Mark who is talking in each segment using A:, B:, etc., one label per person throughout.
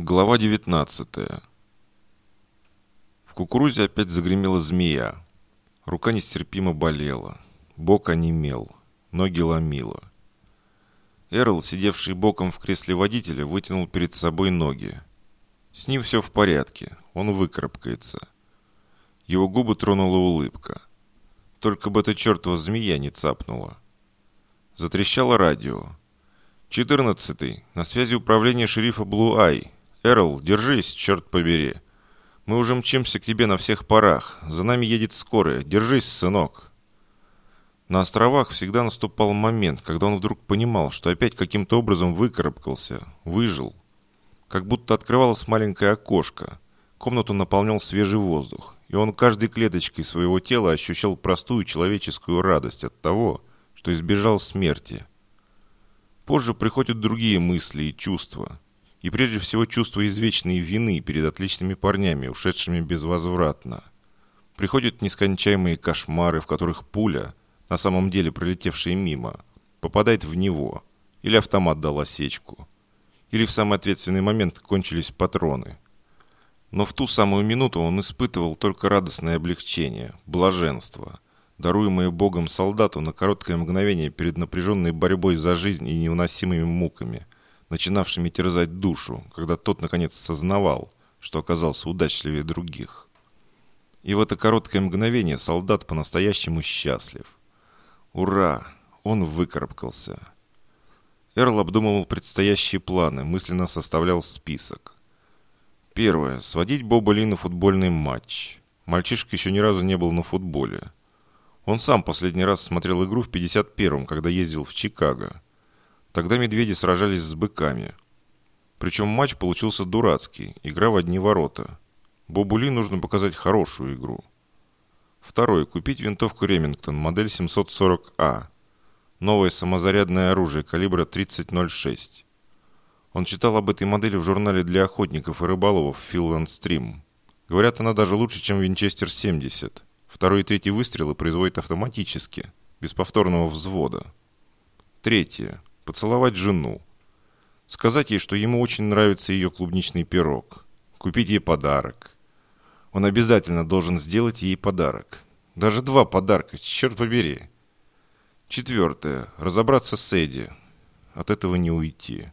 A: Глава 19. В кукурузе опять загремела змея. Рука нестерпимо болела. Бок онемел. Ноги ломило. Эрл, сидевший боком в кресле водителя, вытянул перед собой ноги. С ним все в порядке. Он выкарабкается. Его губы тронула улыбка. Только бы эта чертова змея не цапнула. Затрещало радио. 14-й. На связи управление шерифа Блу-Ай. «Эрл, держись, черт побери. Мы уже мчимся к тебе на всех парах. За нами едет скорая. Держись, сынок». На островах всегда наступал момент, когда он вдруг понимал, что опять каким-то образом выкарабкался, выжил. Как будто открывалось маленькое окошко. Комнату наполнял свежий воздух, и он каждой клеточкой своего тела ощущал простую человеческую радость от того, что избежал смерти. Позже приходят другие мысли и чувства. И прежде всего чувство извечной вины перед отличными парнями, ушедшими безвозвратно. Приходят нескончаемые кошмары, в которых пуля, на самом деле пролетевшая мимо, попадает в него, или автомат дал осечку, или в самый ответственный момент кончились патроны. Но в ту самую минуту он испытывал только радостное облегчение, блаженство, даруемое Богом солдату на короткое мгновение перед напряженной борьбой за жизнь и невыносимыми муками, начинавшими терзать душу, когда тот наконец осознавал, что оказался удачливее других. И в это короткое мгновение солдат по-настоящему счастлив. Ура! Он выкарабкался. Эрл обдумывал предстоящие планы, мысленно составлял список. Первое. Сводить Боба Ли на футбольный матч. Мальчишка еще ни разу не был на футболе. Он сам последний раз смотрел игру в 51-м, когда ездил в Чикаго. Тогда медведи сражались с быками. Причем матч получился дурацкий, игра в одни ворота. Бобу Ли нужно показать хорошую игру. Второе. Купить винтовку Ремингтон, модель 740А. Новое самозарядное оружие калибра 30.06. Он читал об этой модели в журнале для охотников и рыболовов Field and Stream. Говорят, она даже лучше, чем Винчестер 70. Второй и третий выстрелы производит автоматически, без повторного взвода. Третье. Поцеловать жену. Сказать ей, что ему очень нравится ее клубничный пирог. Купить ей подарок. Он обязательно должен сделать ей подарок. Даже 2 подарка, черт побери. Четвертое. Разобраться с Эдди. От этого не уйти.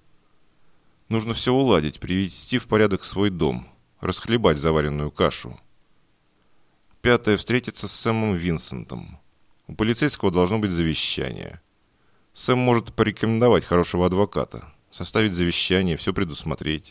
A: Нужно все уладить, привести в порядок свой дом. Расхлебать заваренную кашу. Пятое. Встретиться с Сэмом Винсентом. У полицейского должно быть завещание. Сэм может порекомендовать хорошего адвоката, составить завещание, все предусмотреть.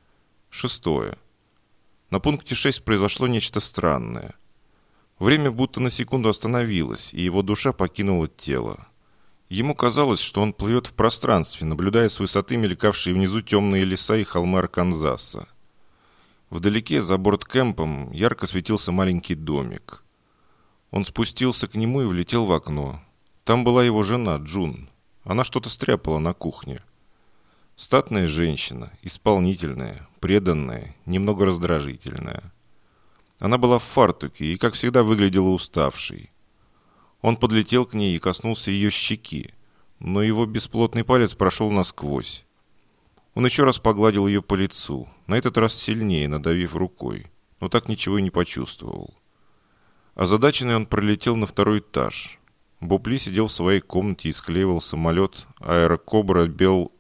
A: Шестое. На пункте 6 произошло нечто странное. Время будто на секунду остановилось, и его душа покинула тело. Ему казалось, что он плывет в пространстве, наблюдая с высоты мелькавшие внизу темные леса и холмы Арканзаса. Вдалеке, за борткэмпом, ярко светился маленький домик. Он спустился к нему и влетел в окно. Там была его жена, Джун. Она что-то стряпала на кухне. Статная женщина, исполнительная, преданная, немного раздражительная. Она была в фартуке и, как всегда, выглядела уставшей. Он подлетел к ней и коснулся ее щеки, но его бесплотный палец прошел насквозь. Он еще раз погладил ее по лицу, на этот раз сильнее, надавив рукой, но так ничего и не почувствовал. Озадаченный он пролетел на 2-й этаж. Боб Ли сидел в своей комнате и склеивал самолет аэрокобра Белл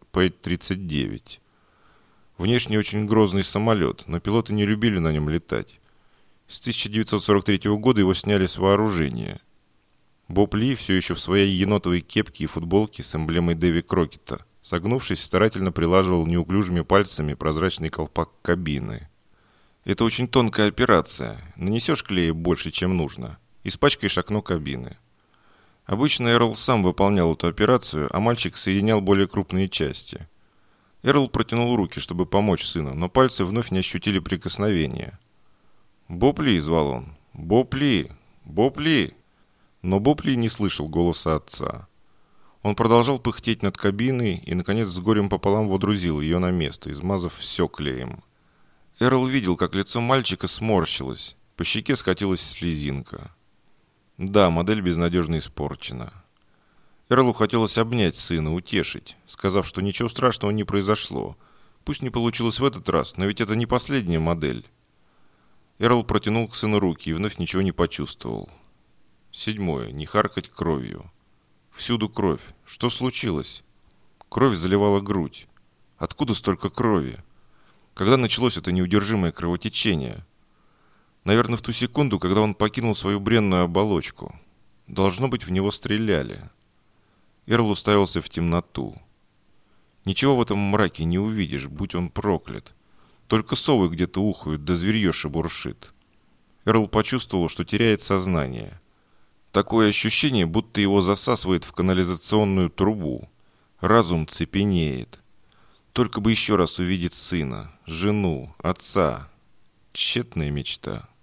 A: П-39. Внешне очень грозный самолет, но пилоты не любили на нем летать. С 1943 года его сняли с вооружения. Боб Ли, все еще в своей енотовой кепке и футболке с эмблемой Дэви Крокета, согнувшись, старательно прилаживал неуклюжими пальцами прозрачный колпак кабины. Это очень тонкая операция. Нанесешь клея больше, чем нужно. Испачкаешь окно кабины. Обычно Эрл сам выполнял эту операцию, а мальчик соединял более крупные части. Эрл протянул руки, чтобы помочь сыну, но пальцы вновь не ощутили прикосновения. «Боб Ли!» – звал он. «Боб Ли! Боб Ли!» Но Боб Ли не слышал голоса отца. Он продолжал пыхтеть над кабиной и, наконец, с горем пополам водрузил ее на место, измазав все клеем. Эрл видел, как лицо мальчика сморщилось, по щеке скатилась слезинка. Да, модель безнадежно испорчена. Эрлу хотелось обнять сына, утешить, сказав, что ничего страшного не произошло. Пусть не получилось в этот раз, но ведь это не последняя модель. Эрл протянул к сыну руки и вновь ничего не почувствовал. 7. Не харкать кровью. Всюду кровь. Что случилось? Кровь заливала грудь. Откуда столько крови? Когда началось это неудержимое кровотечение? Наверное, в ту секунду, когда он покинул свою бренную оболочку. Должно быть, в него стреляли. Эрл уставился в темноту. Ничего в этом мраке не увидишь, будь он проклят. Только совы где-то ухают, да зверье шебуршит. Эрл почувствовал, что теряет сознание. Такое ощущение, будто его засасывает в канализационную трубу. Разум цепенеет. Только бы еще раз увидеть сына, жену, отца. Тщетная мечта.